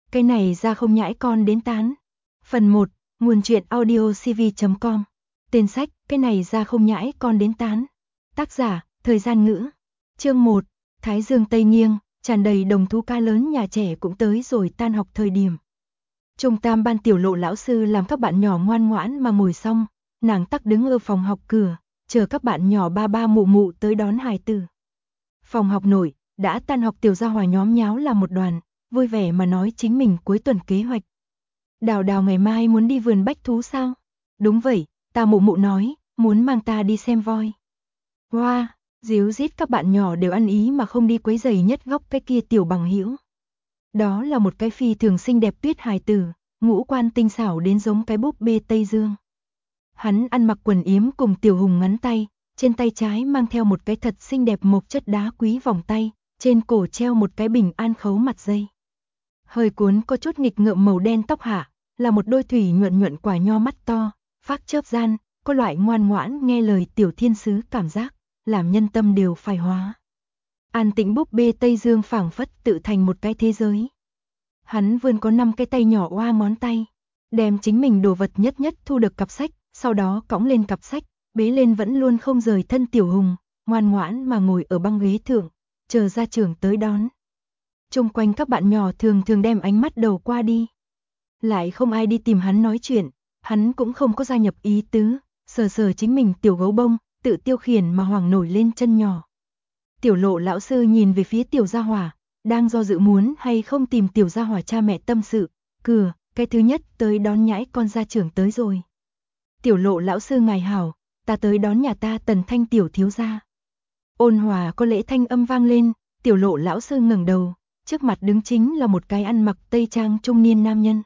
Cái này ra không nhãi con đến tán. Phần 1, nguồn truyện audio cv.com. Tên sách, cái này ra không nhãi con đến tán. Tác giả, Thời gian ngữ. Chương 1, Thái Dương Tây nghiêng, tràn đầy đồng thú ca lớn nhà trẻ cũng tới rồi tan học thời điểm. Trung tam ban Tiểu Lộ lão sư làm các bạn nhỏ ngoan ngoãn mà ngồi xong, nàng tắc đứng ở phòng học cửa, chờ các bạn nhỏ ba ba mụ mụ tới đón hài tử. Phòng học nội, đã tan học Tiểu Gia Hòa nhóm nháo là một đoàn, vui vẻ mà nói chính mình cuối tuần kế hoạch. Đào Đào ngày mai muốn đi vườn bách thú sao? Đúng vậy, ta mụ mụ nói, muốn mang ta đi xem voi. Wow, díu dít các bạn nhỏ đều ăn ý mà không đi quấy rầy nhất góc cái kia tiểu bằng hữu. Đó là một cái phi thường xinh đẹp tuyết hài tử, ngũ quan tinh xảo đến giống cái búp bê Tây Dương. Hắn ăn mặc quần yếm cùng Tiểu Hùng ngắn tay, trên tay trái mang theo một cái thật xinh đẹp mộc chất đá quý vòng tay, trên cổ treo một cái bình an khấu mặt dây. Hơi cuốn có chút nghịch ngợm màu đen tóc hạ, là một đôi thủy nhuận nhuận quả nho mắt to, phác chớp gian, có loại ngoan ngoãn nghe lời tiểu thiên sứ cảm giác, làm nhân tâm đều phai hóa. An tĩnh búp bê Tây Dương phảng phất tự thành một cái thế giới. Hắn vươn có 5 cái tay nhỏ oa ngón tay, đem chính mình đồ vật nhất nhất thu được cặp sách, sau đó cõng lên cặp sách, bế lên vẫn luôn không rời thân Tiểu Hùng, ngoan ngoãn mà ngồi ở băng ghế thượng, chờ gia trưởng tới đón. Chung quanh các bạn nhỏ thường thường đem ánh mắt đầu qua đi. Lại không ai đi tìm hắn nói chuyện, hắn cũng không có gia nhập ý tứ, sờ sờ chính mình tiểu gấu bông, tự tiêu khiển mà hoàng nổi lên chân nhỏ. Tiểu Lộ lão sư nhìn về phía Tiểu Gia Hòa, đang do dự muốn hay không tìm Tiểu Gia Hòa cha mẹ tâm sự, cửa, cái thứ nhất tới đón nhãi con gia trưởng tới rồi. Tiểu Lộ lão sư ngài hảo, ta tới đón nhà ta Tần Thanh tiểu thiếu gia. Ôn hòa có lễ thanh âm vang lên, Tiểu Lộ lão sư ngẩng đầu, trước mặt đứng chính là một cái ăn mặc tây trang trung niên nam nhân.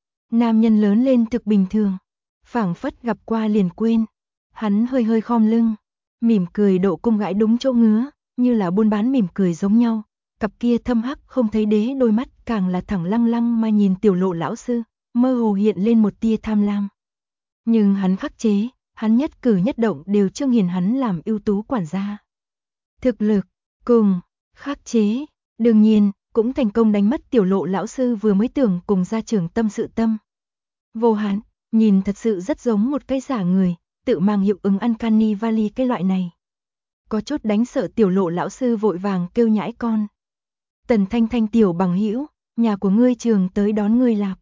Nam nhân lớn lên thực bình thường, phảng phất gặp qua liền quên. Hắn hơi hơi khom lưng, mỉm cười độ cung gãi đúng chỗ ngứa, như là buôn bán mỉm cười giống nhau. Cặp kia thâm hắc không thấy đế đôi mắt càng là thẳng lăng lăng mà nhìn Tiểu Lộ lão sư, mơ hồ hiện lên một tia tham lam. Nhưng hắn khắc chế, hắn nhất cử nhất động đều trương hiển hắn làm ưu tú quản gia. Thực lực, cùng, khắc chế, đương nhiên, cũng thành công đánh mất Tiểu Lộ lão sư vừa mới tưởng cùng gia trưởng tâm sự tâm. Vô Hán, nhìn thật sự rất giống một cái giả người, tự mang hiệu ứng uncanny valley cái loại này. Có chút đánh sợ Tiểu Lộ lão sư vội vàng kêu nhãi con. Tần Thanh Thanh tiểu bằng hữu, nhà của ngươi trường tới đón ngươi lạp.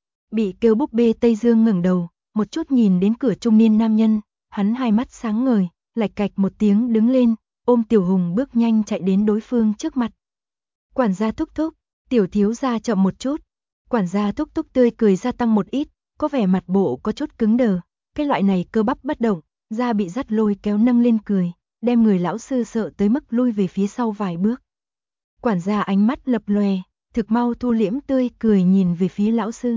Bị kêu búp bê Tây Dương ngẩng đầu, một chút nhìn đến cửa trung niên nam nhân, hắn hai mắt sáng ngời, lạch cạch một tiếng đứng lên, ôm Tiểu Hùng bước nhanh chạy đến đối phương trước mặt. Quản gia thúc thúc, Tiểu thiếu gia chậm một chút. Quản gia thúc thúc tươi cười gia tăng một ít, có vẻ mặt bộ có chút cứng đờ, cái loại này cơ bắp bất động, da bị dắt lôi kéo nâng lên cười, đem người lão sư sợ tới mức lui về phía sau vài bước. Quản gia ánh mắt lập lòe, thực mau thu liễm tươi cười nhìn về phía lão sư.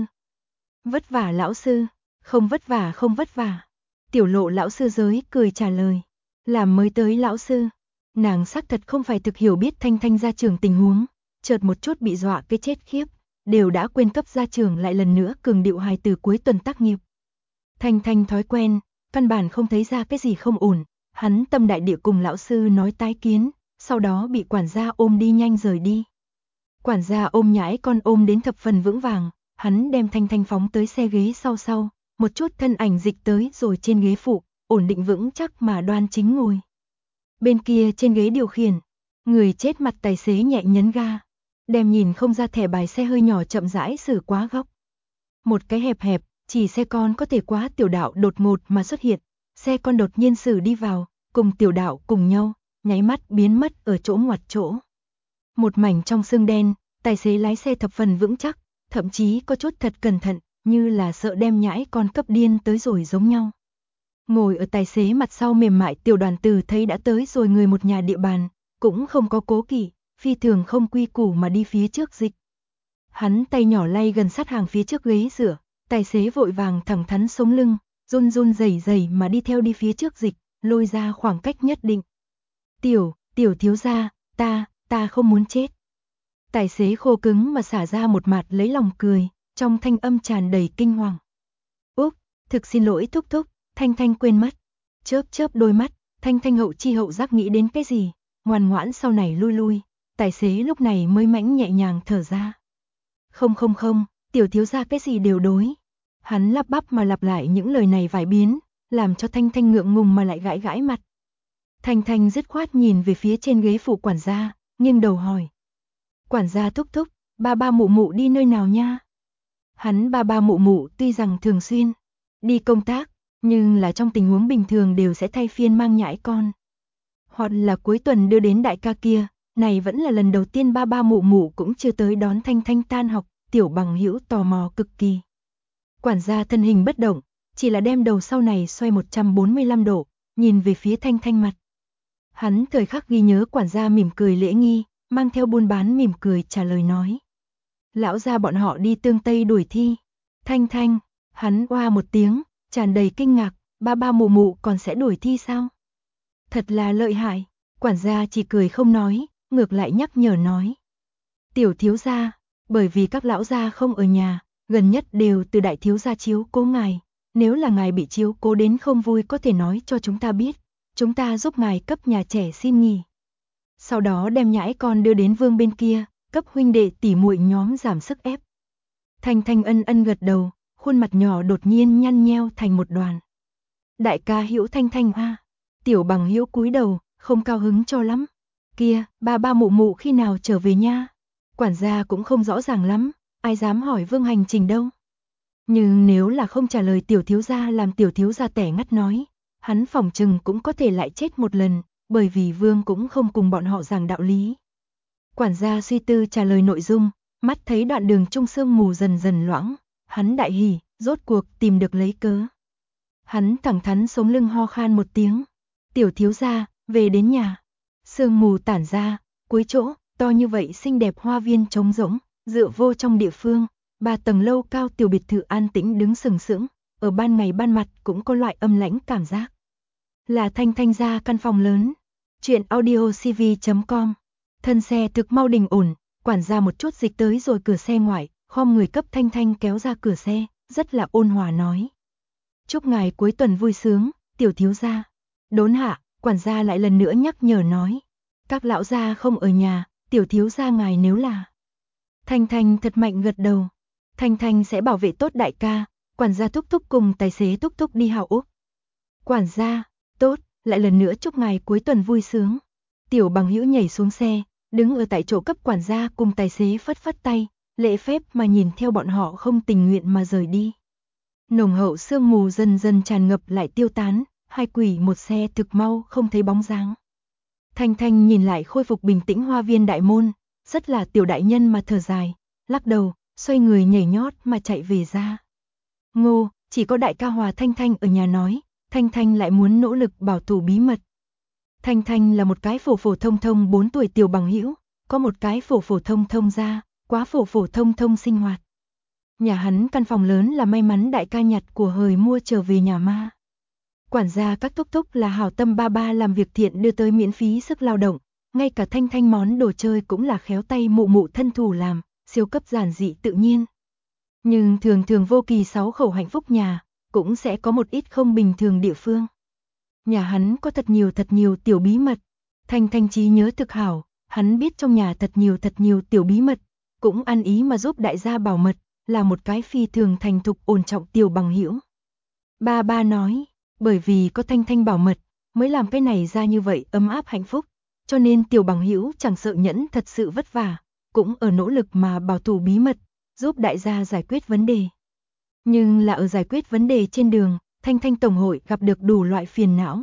Vất vả lão sư, không vất vả không vất vả. Tiểu Lộ lão sư giới cười trả lời, làm mới tới lão sư. Nàng xác thật không phải thực hiểu biết Thanh Thanh gia trưởng tình huống, chợt một chút bị dọa cái chết khiếp, đều đã quên cấp gia trưởng lại lần nữa cường điệu hài từ cuối tuần tác nghiệp. Thanh Thanh thói quen, căn bản không thấy ra cái gì không ổn, hắn tâm đại địa cùng lão sư nói tái kiến, sau đó bị quản gia ôm đi nhanh rời đi. Quản gia ôm nhãi con ôm đến thập phần vững vàng, hắn đem Thanh Thanh phóng tới xe ghế sau, một chút thân ảnh dịch tới rồi trên ghế phụ, ổn định vững chắc mà đoan chính ngồi. Bên kia trên ghế điều khiển, người chết mặt tài xế nhẹ nhấn ga, đem nhìn không ra thẻ bài xe hơi nhỏ chậm rãi xử quá góc. Một cái hẹp hẹp, chỉ xe con có thể quá tiểu đạo đột ngột mà xuất hiện, xe con đột nhiên xử đi vào, cùng tiểu đạo cùng nhau, nháy mắt biến mất ở chỗ ngoặt chỗ. Một mảnh trong sương đen, tài xế lái xe thập phần vững chắc, thậm chí có chút thật cẩn thận, như là sợ đem nhãi con cấp điên tới rồi giống nhau. Ngồi ở tài xế mặt sau mềm mại Tiểu Đoàn Tử thấy đã tới rồi người một nhà địa bàn, cũng không có cố kỵ, phi thường không quy củ mà đi phía trước dịch. Hắn tay nhỏ lay gần sát hàng phía trước ghế dựa, tài xế vội vàng thẳng thắn sống lưng, run run rẩy rẩy mà đi theo đi phía trước dịch, lôi ra khoảng cách nhất định. Tiểu thiếu gia, ta không muốn chết. Tài xế khô cứng mà xả ra một mạt lấy lòng cười, trong thanh âm tràn đầy kinh hoàng. Úc, thực xin lỗi thúc thúc, Thanh Thanh quên mất. Chớp đôi mắt, Thanh Thanh hậu chi hậu giác nghĩ đến cái gì, ngoan ngoãn sau này lui. Tài xế lúc này mới mãnh nhẹ nhàng thở ra. Không không không, tiểu thiếu gia cái gì đều đối. Hắn lắp bắp mà lặp lại những lời này vài biến, làm cho Thanh Thanh ngượng ngùng mà lại gãi gãi mặt. Thanh Thanh dứt khoát nhìn về phía trên ghế phụ quản gia, nghiêng đầu hỏi. Quản gia thúc thúc, ba ba mụ mụ đi nơi nào nha? Hắn ba ba mụ mụ tuy rằng thường xuyên đi công tác, nhưng là trong tình huống bình thường đều sẽ thay phiên mang nhãi con. Hoặc là cuối tuần đưa đến đại ca kia, này vẫn là lần đầu tiên ba ba mụ mụ cũng chưa tới đón Thanh Thanh tan học, Tiểu Bằng Hữu tò mò cực kỳ. Quản gia thân hình bất động, chỉ là đem đầu sau này xoay 145 độ, nhìn về phía Thanh Thanh mặt. Hắn thời khắc ghi nhớ quản gia mỉm cười lễ nghi, mang theo buôn bán mỉm cười trả lời nói. Lão gia bọn họ đi Tương Tây đuổi thi. Thanh Thanh, hắn oa một tiếng, tràn đầy kinh ngạc, ba ba mụ mụ còn sẽ đuổi thi sao? Thật là lợi hại, quản gia chỉ cười không nói, ngược lại nhắc nhở nói. Tiểu thiếu gia, bởi vì các lão gia không ở nhà, gần nhất đều từ đại thiếu gia chiếu cố ngài, nếu là ngài bị chiếu cố đến không vui có thể nói cho chúng ta biết, chúng ta giúp ngài cấp nhà trẻ xin nghỉ. Sau đó đem nhãi con đưa đến Vương bên kia, cấp huynh đệ tỉ muội nhóm giảm sức ép. Thanh Thanh ân ân gật đầu, khuôn mặt nhỏ đột nhiên nhăn nheo thành một đoàn. Đại ca Hữu Thanh Thanh a. Tiểu Bằng Hữu cúi đầu, không cao hứng cho lắm. Kia, ba ba mụ mụ khi nào trở về nha? Quản gia cũng không rõ ràng lắm, ai dám hỏi Vương hành trình đâu. Nhưng nếu là không trả lời tiểu thiếu gia làm tiểu thiếu gia tẻ ngắt nói, hắn phỏng chừng cũng có thể lại chết một lần, bởi vì Vương cũng không cùng bọn họ giảng đạo lý. Quản gia suy tư trả lời nội dung, mắt thấy đoạn đường trung sương mù dần dần loãng, hắn đại hỉ, rốt cuộc tìm được lấy cớ. Hắn thẳng thắn sống lưng ho khan một tiếng. Tiểu thiếu gia, về đến nhà. Sương mù tản ra, cuối chỗ, to như vậy xinh đẹp hoa viên trống rỗng, dựa vô trong địa phương, 3 tầng lâu cao tiểu biệt thự an tĩnh đứng sừng sững, ở ban ngày ban mặt cũng có loại âm lãnh cảm giác. Là Thanh Thanh gia căn phòng lớn. Chuyện audio cv.com. Thân xe thực mau đình ổn, quản gia một chút dịch tới rồi cửa xe ngoài, khom người cấp Thanh Thanh kéo ra cửa xe, rất là ôn hòa nói. Chúc ngài cuối tuần vui sướng, tiểu thiếu gia. Đốn hạ, quản gia lại lần nữa nhắc nhở nói. Các lão gia không ở nhà, tiểu thiếu gia ngài nếu là. Thanh Thanh thật mạnh gật đầu. Thanh Thanh sẽ bảo vệ tốt đại ca, quản gia thúc thúc cùng tài xế thúc thúc đi hào Úc. Quản gia, tốt, lại lần nữa chúc ngài cuối tuần vui sướng. Tiểu Bằng Hữu nhảy xuống xe, đứng ở tại chỗ cấp quản gia cùng tài xế phất phất tay, lễ phép mà nhìn theo bọn họ không tình nguyện mà rời đi. Nồng hậu sương mù dần dần tràn ngập lại tiêu tán, hai quỷ một xe thực mau không thấy bóng dáng. Thanh Thanh nhìn lại khôi phục bình tĩnh hoa viên đại môn, rất là tiểu đại nhân mà thở dài, lắc đầu, xoay người nhảy nhót mà chạy về ra. Ngô, chỉ có đại ca Hòa Thanh Thanh ở nhà nói, Thanh Thanh lại muốn nỗ lực bảo thủ bí mật. Thanh Thanh là một cái phổ phổ thông thông 4 tuổi Tiểu Bằng Hữu, có một cái phổ phổ thông thông ra, quá phổ phổ thông thông sinh hoạt. Nhà hắn căn phòng lớn là may mắn đại ca nhặt của hời mua trở về nhà ma. Quản gia các thúc thúc là hảo tâm ba ba làm việc thiện đưa tới miễn phí sức lao động, ngay cả Thanh Thanh món đồ chơi cũng là khéo tay mụ mụ thân thủ làm, siêu cấp giản dị tự nhiên. Nhưng thường thường vô kỳ 6 khẩu hạnh phúc nhà, cũng sẽ có một ít không bình thường địa phương. Nhà hắn có thật nhiều tiểu bí mật. Thanh Thanh trí nhớ thực hảo, hắn biết trong nhà thật nhiều tiểu bí mật, cũng ăn ý mà giúp đại gia bảo mật, là một cái phi thường thành thục ổn trọng Tiểu Bằng Hữu. Ba ba nói, bởi vì có Thanh Thanh bảo mật, mới làm cái này ra như vậy ấm áp hạnh phúc, cho nên Tiểu Bằng Hữu chẳng sợ nhẫn thật sự vất vả, cũng ở nỗ lực mà bảo thủ bí mật, giúp đại gia giải quyết vấn đề. Nhưng là ở giải quyết vấn đề trên đường, Thanh Thanh tổng hội gặp được đủ loại phiền não.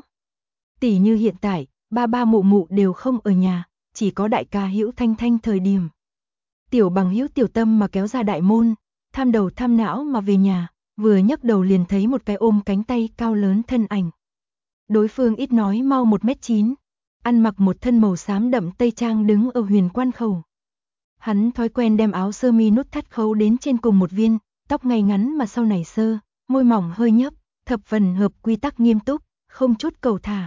Tỉ như hiện tại, ba ba mụ mụ đều không ở nhà, chỉ có đại ca Hữu Thanh Thanh thời điểm. Tiểu Bằng Hữu tiểu tâm mà kéo ra đại môn, tham đầu tham não mà về nhà, vừa nhấc đầu liền thấy một cái ôm cánh tay cao lớn thân ảnh. Đối phương ít nói mau 1m9, ăn mặc một thân màu xám đậm tây trang đứng ở huyền quan khẩu. Hắn thói quen đem áo sơ mi nút thắt khấu đến trên cùng một viên, tóc ngay ngắn mà sau này sơ, môi mỏng hơi nhấp, thập phần hợp quy tắc nghiêm túc, không chút cầu thả.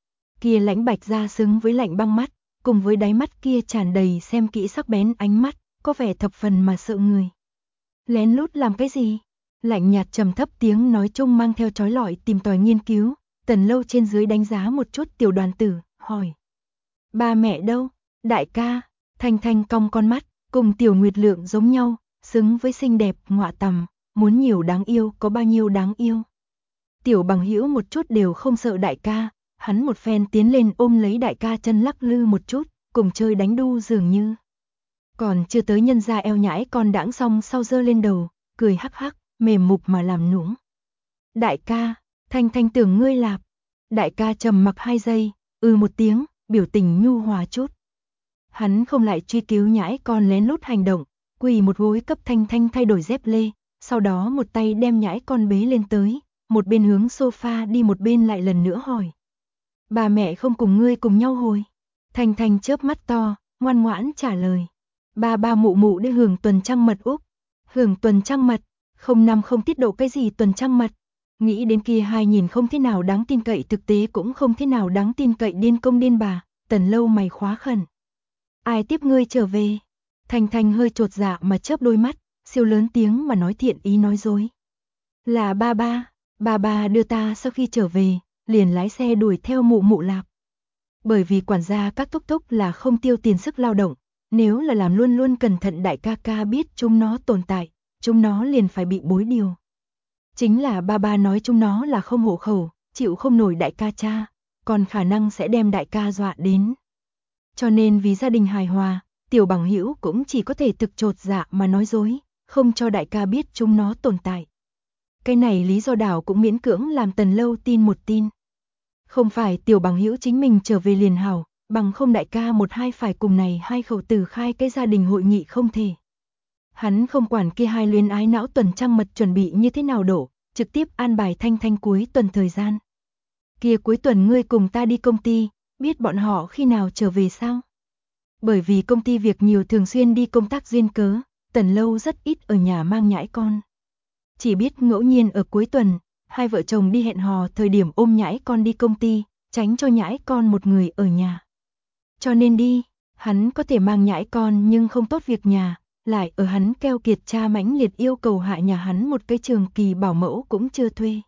Kia lãnh bạch da xứng với lạnh băng mắt, cùng với đáy mắt kia tràn đầy xem kỹ sắc bén ánh mắt, có vẻ thập phần mà sợ người. Lén lút làm cái gì? Lạnh nhạt trầm thấp tiếng nói chung mang theo trói lọi tìm tòi nghiên cứu, Tần Lâu trên dưới đánh giá một chút Tiểu Đoàn Tử, hỏi. Ba mẹ đâu? Đại ca, Thanh Thanh cong con mắt, cùng Tiểu Nguyệt Lượng giống nhau, xứng với xinh đẹp ngọa tằm, muốn nhiều đáng yêu có bao nhiêu đáng yêu. Tiểu Bằng Hữu một chút đều không sợ đại ca, hắn một phen tiến lên ôm lấy đại ca chân lắc lư một chút, cùng chơi đánh đu dường như. Còn chưa tới nhân ra eo nhãi con đãng xong sau giơ lên đầu, cười hắc hắc, mềm mục mà làm nũng. Đại ca, Thanh Thanh tưởng ngươi lạp. Đại ca trầm mặc 2 giây, một tiếng, biểu tình nhu hòa chút. Hắn không lại truy cứu nhãi con lén lút hành động, quỳ một gối cấp Thanh Thanh thay đổi dép lê, sau đó một tay đem nhãi con bế lên tới, một bên hướng sofa đi một bên lại lần nữa hỏi. Bà mẹ không cùng ngươi cùng nhau hồi? Thanh Thanh chớp mắt to, ngoan ngoãn trả lời. Ba mụ mụ đi hưởng tuần trăng mật Úc. Hưởng tuần trăng mật, không năm không tiết độ cái gì tuần trăng mật. Nghĩ đến kia hai nhìn không thế nào đáng tin cậy, thực tế cũng không thế nào đáng tin cậy điên công điên bà, Tần Lâu mày khóa khẩn. Ai tiếp ngươi trở về? Thanh Thanh hơi chột dạ mà chớp đôi mắt, siêu lớn tiếng mà nói thiện ý nói dối. Là ba ba đưa ta sau khi trở về, liền lái xe đuổi theo mụ mụ lạp. Bởi vì quản gia các thúc thúc là không tiêu tiền sức lao động, nếu là làm luôn luôn cẩn thận đại ca ca biết chúng nó tồn tại, chúng nó liền phải bị bối điều. Chính là ba nói chúng nó là không hộ khẩu, chịu không nổi đại ca cha, còn khả năng sẽ đem đại ca dọa đến. Cho nên vì gia đình hài hòa, Tiểu Bằng Hữu cũng chỉ có thể thực chột dạ mà nói dối, không cho đại ca biết chúng nó tồn tại. Cái này lý do đảo cũng miễn cưỡng làm Tần Lâu tin một tin. Không phải Tiểu Bằng Hữu chính mình trở về liền hảo, bằng không đại ca một hai phải cùng này hai khẩu tử khai cái gia đình hội nghị không thể. Hắn không quản kia hai luyến ái não tuần trăng mật chuẩn bị như thế nào đổ, trực tiếp an bài Thanh Thanh cuối tuần thời gian. Kia cuối tuần ngươi cùng ta đi công ty, biết bọn họ khi nào trở về sao? Bởi vì công ty việc nhiều thường xuyên đi công tác duyên cớ, Tần Lâu rất ít ở nhà mang nhãi con. Chỉ biết ngẫu nhiên ở cuối tuần, hai vợ chồng đi hẹn hò thời điểm ôm nhãi con đi công ty, tránh cho nhãi con một người ở nhà. Cho nên đi, hắn có thể mang nhãi con nhưng không tốt việc nhà, lại ở hắn keo kiệt cha mãnh liệt yêu cầu hạ nhà hắn một cái trường kỳ bảo mẫu cũng chưa thuê.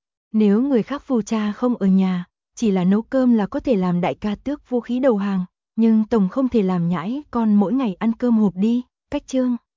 Nếu người khác phù cha không ở nhà, chỉ là nấu cơm là có thể làm đại ca tước vũ khí đầu hàng, nhưng tổng không thể làm nhãi con mỗi ngày ăn cơm hộp đi, cách chương.